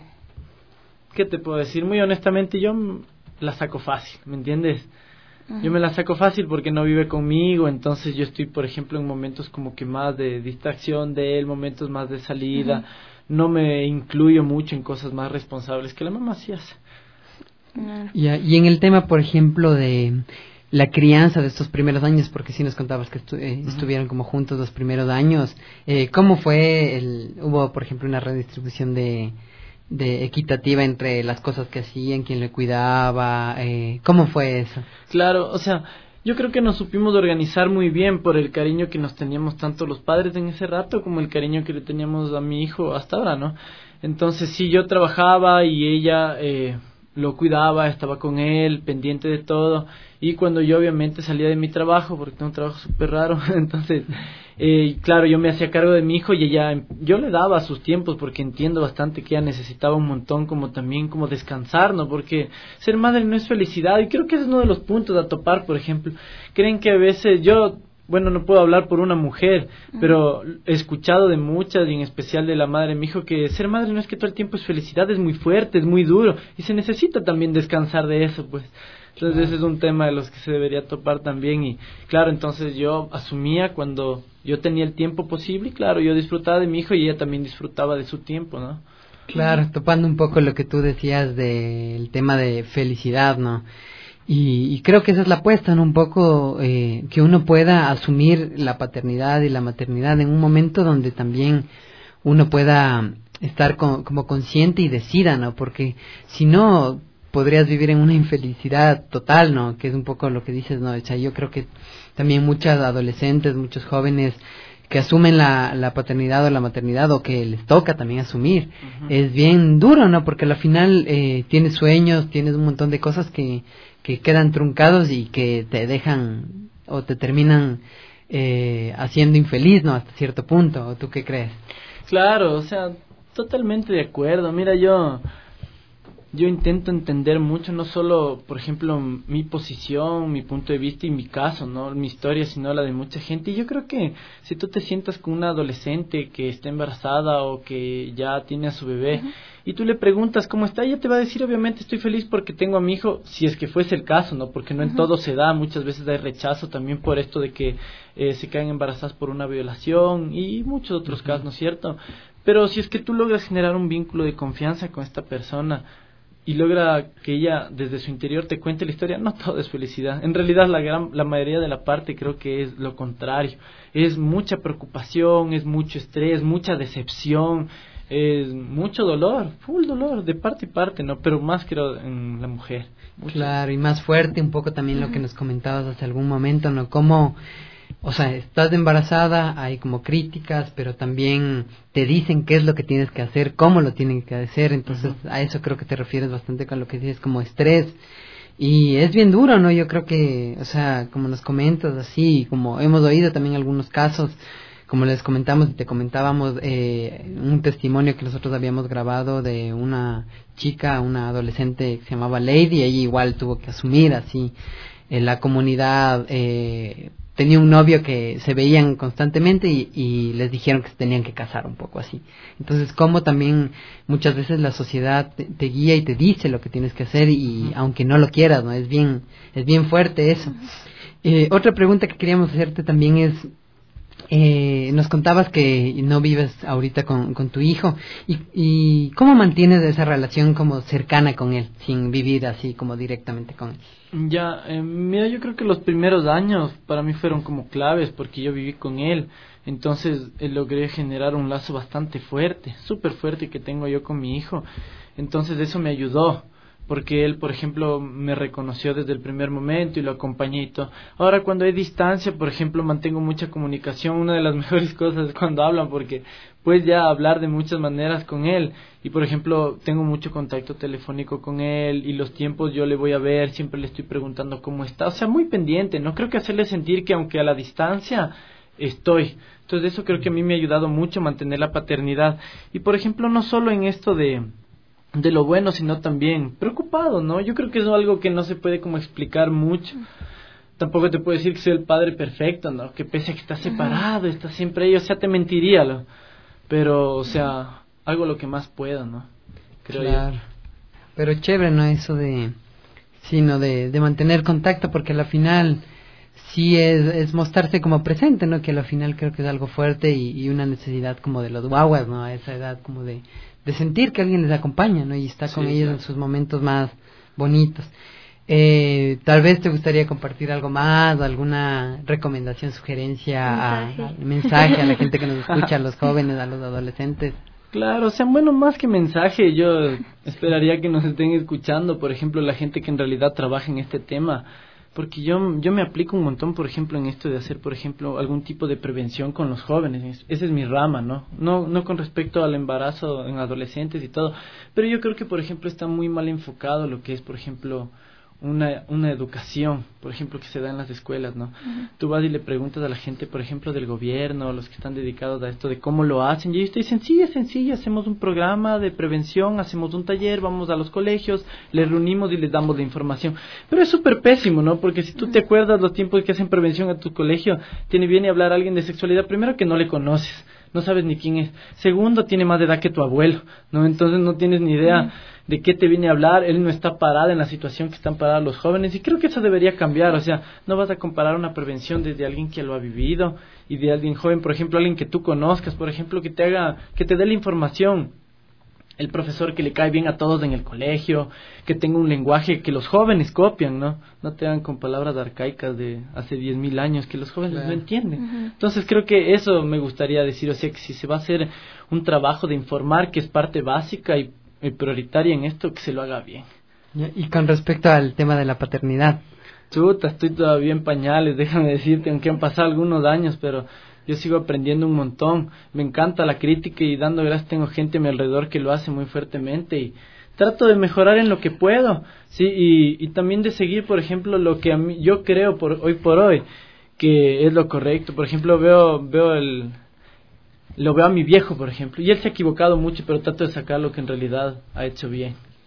¿qué te puedo decir? Muy honestamente, yo la saco fácil, ¿me entiendes? Uh-huh. Yo me la saco fácil porque no vive conmigo, entonces yo estoy, por ejemplo, en momentos como que más de distracción de él, momentos más de salida, uh-huh. no me incluyo mucho en cosas más responsables que la mamá sí hace. Uh-huh. Y, y en el tema, por ejemplo, de la crianza de estos primeros años, porque sí nos contabas que estu- eh, uh-huh. estuvieron como juntos los primeros años, eh, ¿cómo fue? El, ¿Hubo, por ejemplo, una redistribución de... de equitativa entre las cosas que hacían, quién le cuidaba, eh, ¿cómo fue eso? Claro, o sea, yo creo que nos supimos organizar muy bien por el cariño que nos teníamos tanto los padres en ese rato como el cariño que le teníamos a mi hijo hasta ahora, ¿no? Entonces sí, yo trabajaba y ella eh, lo cuidaba, estaba con él, pendiente de todo, y cuando yo obviamente salía de mi trabajo, porque tengo un trabajo súper raro, entonces... Eh, claro, yo me hacía cargo de mi hijo y ella, yo le daba sus tiempos porque entiendo bastante que ella necesitaba un montón como también como descansar, ¿no? Porque ser madre no es felicidad y creo que ese es uno de los puntos a topar, por ejemplo. Creen que a veces yo, bueno, no puedo hablar por una mujer, uh-huh. pero he escuchado de muchas y en especial de la madre de mi hijo que ser madre no es que todo el tiempo es felicidad, es muy fuerte, es muy duro y se necesita también descansar de eso, pues. Entonces claro. Ese es un tema de los que se debería topar también y claro, entonces yo asumía cuando yo tenía el tiempo posible y claro, yo disfrutaba de mi hijo y ella también disfrutaba de su tiempo, ¿no? Claro, topando un poco lo que tú decías del tema de felicidad, ¿no? Y, y creo que esa es la apuesta, ¿no? Un poco eh, que uno pueda asumir la paternidad y la maternidad en un momento donde también uno pueda estar con, como consciente y decida, ¿no? Porque si no... podrías vivir en una infelicidad total, ¿no? Que es un poco lo que dices, ¿no? O sea, yo creo que también muchas adolescentes, muchos jóvenes que asumen la, la paternidad o la maternidad o que les toca también asumir, uh-huh. es bien duro, ¿no? Porque al final eh, tienes sueños, tienes un montón de cosas que, que quedan truncados y que te dejan o te terminan eh, haciendo infeliz, ¿no? Hasta cierto punto, ¿o tú qué crees? Claro, o sea, totalmente de acuerdo. Mira, yo... yo intento entender mucho, no solo, por ejemplo, mi posición, mi punto de vista y mi caso, no mi historia, sino la de mucha gente. Y yo creo que si tú te sientas con una adolescente que está embarazada o que ya tiene a su bebé, uh-huh, y tú le preguntas cómo está, ella te va a decir, obviamente, estoy feliz porque tengo a mi hijo, si es que fuese el caso, ¿no? Porque no en uh-huh. todo se da, muchas veces hay rechazo también por esto de que eh, se caen embarazadas por una violación y muchos otros uh-huh. casos, ¿no es cierto? Pero si es que tú logras generar un vínculo de confianza con esta persona y logra que ella desde su interior te cuente la historia, no todo es felicidad. En realidad la gran, la mayoría de la parte creo que es lo contrario. Es mucha preocupación, es mucho estrés, mucha decepción, es mucho dolor, full dolor de parte y parte, ¿no? Pero más creo en la mujer. Mucho. Claro, y más fuerte un poco también lo que nos comentabas hace algún momento, ¿no? Cómo, o sea, estás embarazada, hay como críticas, pero también te dicen qué es lo que tienes que hacer, cómo lo tienen que hacer, entonces uh-huh. a eso creo que te refieres bastante con lo que dices como estrés, y es bien duro, ¿no? Yo creo que, o sea, como nos comentas así, como hemos oído también algunos casos, como les comentamos y te comentábamos, eh, un testimonio que nosotros habíamos grabado de una chica, una adolescente que se llamaba Lady, ella igual tuvo que asumir así, en la comunidad, eh, tenía un novio que se veían constantemente y, y les dijeron que se tenían que casar un poco así. Entonces, como también muchas veces la sociedad te, te guía y te dice lo que tienes que hacer y uh-huh. aunque no lo quieras, ¿no? Es bien, es bien fuerte eso. Uh-huh. Eh, otra pregunta que queríamos hacerte también es, eh, nos contabas que no vives ahorita con, con tu hijo y, y ¿cómo mantienes esa relación como cercana con él, sin vivir así como directamente con él? Ya, eh, mira, yo creo que los primeros años para mí fueron como claves porque yo viví con él, entonces eh, logré generar un lazo bastante fuerte, súper fuerte que tengo yo con mi hijo, entonces eso me ayudó, porque él, por ejemplo, me reconoció desde el primer momento y lo acompañé y todo. Ahora, cuando hay distancia, por ejemplo, mantengo mucha comunicación. Una de las mejores cosas es cuando hablan, porque puedes ya hablar de muchas maneras con él. Y, por ejemplo, tengo mucho contacto telefónico con él y los tiempos yo le voy a ver, siempre le estoy preguntando cómo está. O sea, muy pendiente, ¿no? Creo que hacerle sentir que aunque a la distancia estoy. Entonces, eso creo que a mí me ha ayudado mucho a mantener la paternidad. Y, por ejemplo, no solo en esto de... de lo bueno, sino también preocupado, ¿no? Yo creo que es algo que no se puede como explicar mucho. Tampoco te puedo decir que soy el padre perfecto, ¿no? Que pese a que está separado, está siempre ahí, o sea, te mentiría, ¿no? Pero, o sea, hago lo que más puedo, ¿no? Creo claro. yo. Pero chévere, ¿no? Eso de, sino de, de mantener contacto, porque al final sí es, es mostrarse como presente, ¿no? Que al final creo que es algo fuerte y, y una necesidad como de los guaguas, ¿no? A esa edad como de de sentir que alguien les acompaña, ¿no? Y está con sí, ellos claro. en sus momentos más bonitos. Eh, tal vez te gustaría compartir algo más, alguna recomendación, sugerencia, mensaje a, a, mensaje a la gente que nos escucha, a los jóvenes, a los adolescentes. Claro, o sea, bueno, más que mensaje, yo esperaría que nos estén escuchando, por ejemplo, la gente que en realidad trabaja en este tema. Porque yo yo me aplico un montón, por ejemplo, en esto de hacer, por ejemplo, algún tipo de prevención con los jóvenes. Esa es mi rama, ¿no? No no con respecto al embarazo en adolescentes y todo. Pero yo creo que, por ejemplo, está muy mal enfocado lo que es, por ejemplo, una una educación, por ejemplo, que se da en las escuelas, ¿no? Uh-huh. Tú vas y le preguntas a la gente, por ejemplo, del gobierno, los que están dedicados a esto, de cómo lo hacen, y ellos te dicen, sí, es sencillo, hacemos un programa de prevención, hacemos un taller, vamos a los colegios, les reunimos y les damos la información. Pero es súper pésimo, ¿no? Porque si tú te acuerdas los tiempos que hacen prevención a tu colegio, tiene viene a hablar alguien de sexualidad, primero que no le conoces, no sabes ni quién es. Segundo, tiene más edad que tu abuelo, ¿no? Entonces no tienes ni idea uh-huh. de qué te viene a hablar. Él no está parado en la situación que están parados los jóvenes y creo que eso debería cambiar. O sea, no vas a comparar una prevención desde alguien que lo ha vivido y de alguien joven, por ejemplo, alguien que tú conozcas, por ejemplo, que te haga, que te dé la información. El profesor que le cae bien a todos en el colegio, que tenga un lenguaje que los jóvenes copian, ¿no? No te hagan con palabras arcaicas de hace diez mil años que los jóvenes claro. no entienden. Uh-huh. Entonces creo que eso me gustaría decir, o sea, que si se va a hacer un trabajo de informar, que es parte básica y, y prioritaria en esto, que se lo haga bien. Y con respecto al tema de la paternidad. Chuta, estoy todavía en pañales, déjame decirte, aunque han pasado algunos años, pero... yo sigo aprendiendo un montón, me encanta la crítica y dando gracias tengo gente a mi alrededor que lo hace muy fuertemente y trato de mejorar en lo que puedo, sí, y, y también de seguir, por ejemplo, lo que a mí, yo creo por hoy por hoy que es lo correcto. Por ejemplo, veo veo el lo veo a mi viejo, por ejemplo, y él se ha equivocado mucho, pero trato de sacar lo que en realidad ha hecho bien.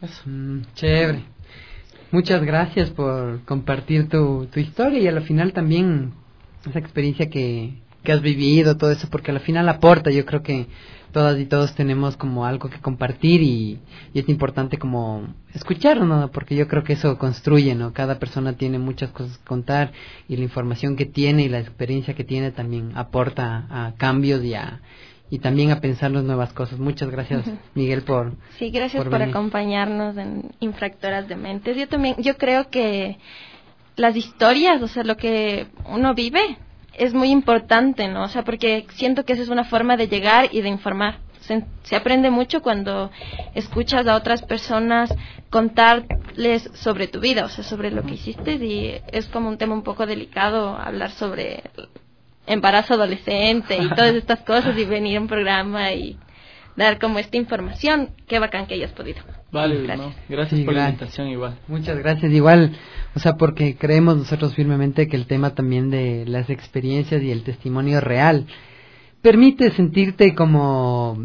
Mm, chévere. Muchas gracias por compartir tu, tu historia y al final también esa experiencia que, que has vivido, todo eso, porque al final aporta. Yo creo que todas y todos tenemos como algo que compartir y, y es importante como escucharlo, ¿no? Porque yo creo que eso construye, ¿no? Cada persona tiene muchas cosas que contar y la información que tiene y la experiencia que tiene también aporta a cambios y a y también a pensar las nuevas cosas. Muchas gracias, uh-huh. Miguel, por Sí, gracias por, por acompañarnos en Infractoras de Mentes. Yo también, yo creo que las historias, o sea, lo que uno vive es muy importante, ¿no? O sea, porque siento que esa es una forma de llegar y de informar. Se, se aprende mucho cuando escuchas a otras personas contarles sobre tu vida, o sea, sobre lo que hiciste, y es como un tema un poco delicado hablar sobre embarazo adolescente y todas estas cosas y venir a un programa y dar como esta información. Qué bacán que hayas podido. Vale, gracias, no, gracias sí, por gracias. La invitación igual. Muchas gracias, igual, o sea, porque creemos nosotros firmemente que el tema también de las experiencias y el testimonio real permite sentirte como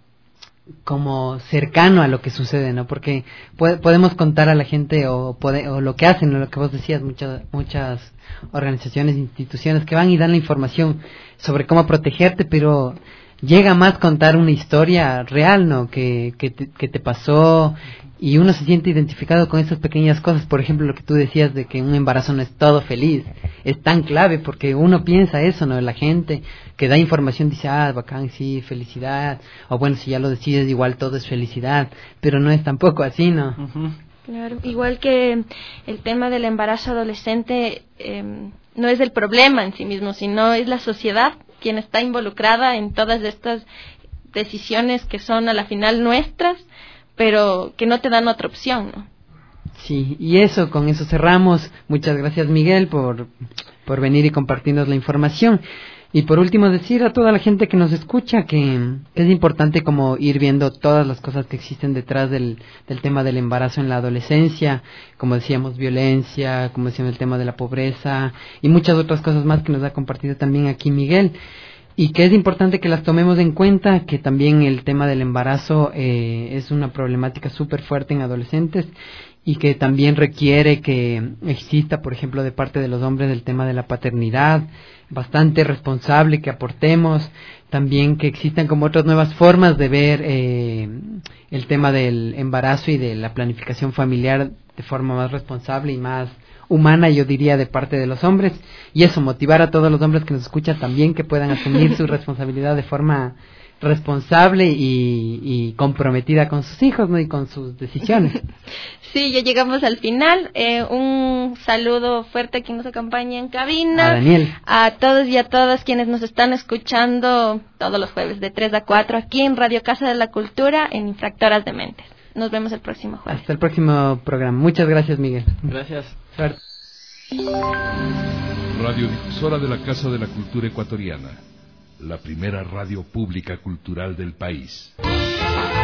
como cercano a lo que sucede, ¿no? Porque puede, podemos contar a la gente o, puede, o lo que hacen, o lo que vos decías, muchas muchas organizaciones, instituciones que van y dan la información sobre cómo protegerte, pero llega más contar una historia real, ¿no? Que, que, te, que te pasó y uno se siente identificado con esas pequeñas cosas. Por ejemplo, lo que tú decías de que un embarazo no es todo feliz, es tan clave porque uno piensa eso, ¿no? La gente que da información dice, ah, bacán, sí, felicidad, o bueno, si ya lo decides, igual todo es felicidad, pero no es tampoco así, ¿no? Uh-huh. Claro, igual que el tema del embarazo adolescente eh, no es el problema en sí mismo, sino es la sociedad quien está involucrada en todas estas decisiones que son a la final nuestras, pero que no te dan otra opción, ¿no? Sí, y eso, con eso cerramos. Muchas gracias, Miguel, por, por venir y compartirnos la información. Y por último, decir a toda la gente que nos escucha que, que es importante como ir viendo todas las cosas que existen detrás del, del tema del embarazo en la adolescencia, como decíamos, violencia, como decíamos, el tema de la pobreza y muchas otras cosas más que nos ha compartido también aquí Miguel. Y que es importante que las tomemos en cuenta, que también el tema del embarazo eh, es una problemática súper fuerte en adolescentes y que también requiere que exista, por ejemplo, de parte de los hombres el tema de la paternidad, bastante responsable, que aportemos, también que existan como otras nuevas formas de ver eh, el tema del embarazo y de la planificación familiar de forma más responsable y más humana, yo diría, de parte de los hombres, y eso, motivar a todos los hombres que nos escuchan también que puedan asumir su responsabilidad de forma responsable y, y comprometida con sus hijos, ¿no? Y con sus decisiones. Sí, ya llegamos al final. Eh, un saludo fuerte a quien nos acompaña en cabina. A Daniel. A todos y a todas quienes nos están escuchando todos los jueves de tres a cuatro aquí en Radio Casa de la Cultura en Infractoras de Mentes. Nos vemos el próximo jueves. Hasta el próximo programa. Muchas gracias, Miguel. Gracias. Suerte. Radiodifusora de la Casa de la Cultura Ecuatoriana, la primera radio pública cultural del país.